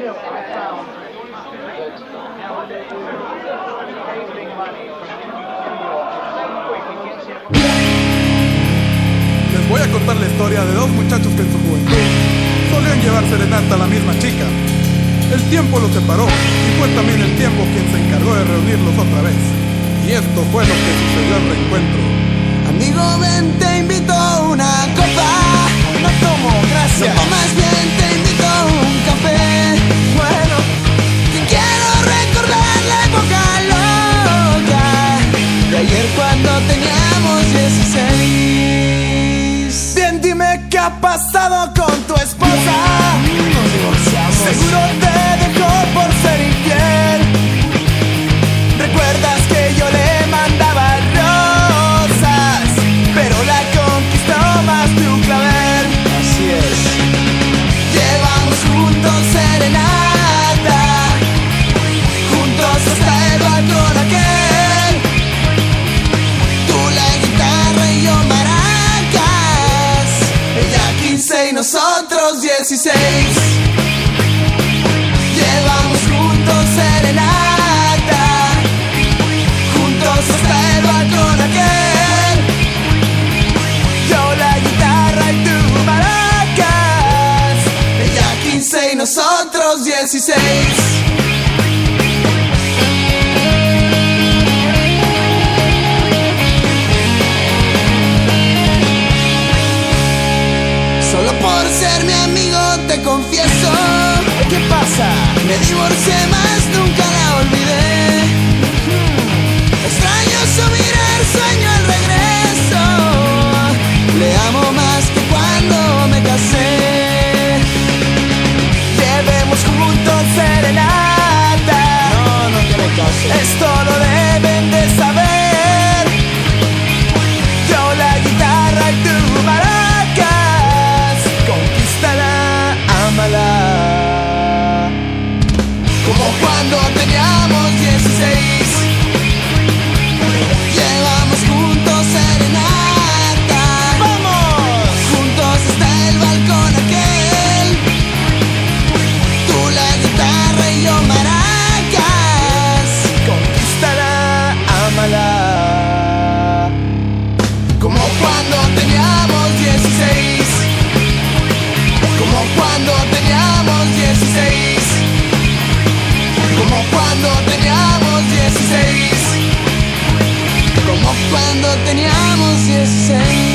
Les voy a contar la historia de dos muchachos que en su juventud solían llevar serenata a la misma chica. El tiempo los separó y fue también el tiempo quien se encargó de reunirlos otra vez. Y esto fue lo que sucedió al reencuentro. Amigo, ven, te invito a una copa. No tomo, gracias. No, más bien te invito a un café. Bueno, que quiero recordar la época loca de ayer cuando teníamos 16. Bien, dime qué ha pasado con tu esposa. Nos divorciamos. Seguro te dejó por ser infiel. ¿Recuerdas que yo le mandaba rosas, pero la conquistó más tu clavel? Así es. Llevamos juntos serenata, juntos hasta el balcón aquel. Tú la guitarra y yo maracas, ella 15 y nosotros 16. Llevamos juntos serenata, juntos hasta el balcón aquel. Yo la guitarra y tú maracas, ella 15 y nosotros 16. Solo por ser mi amigo te confieso. ¿Qué pasa? Me divorcié más, nunca la olvidé. Extraño su mirar, sueño el regreso. Le amo más que cuando me casé. Llevemos juntos serenata. No te me cases. Esto lo deben de saber. Yo la guitarra y tú maracas. Conquístala, ámala. Como cuando teníamos 16. Llevamos juntos serenata. ¡Vamos! Juntos hasta el balcón aquel. Tú la guitarra y yo maracas. Conquístala, ámala. Como cuando teníamos 16. Como cuando teníamos 16. Como cuando teníamos 16. Como cuando teníamos 16.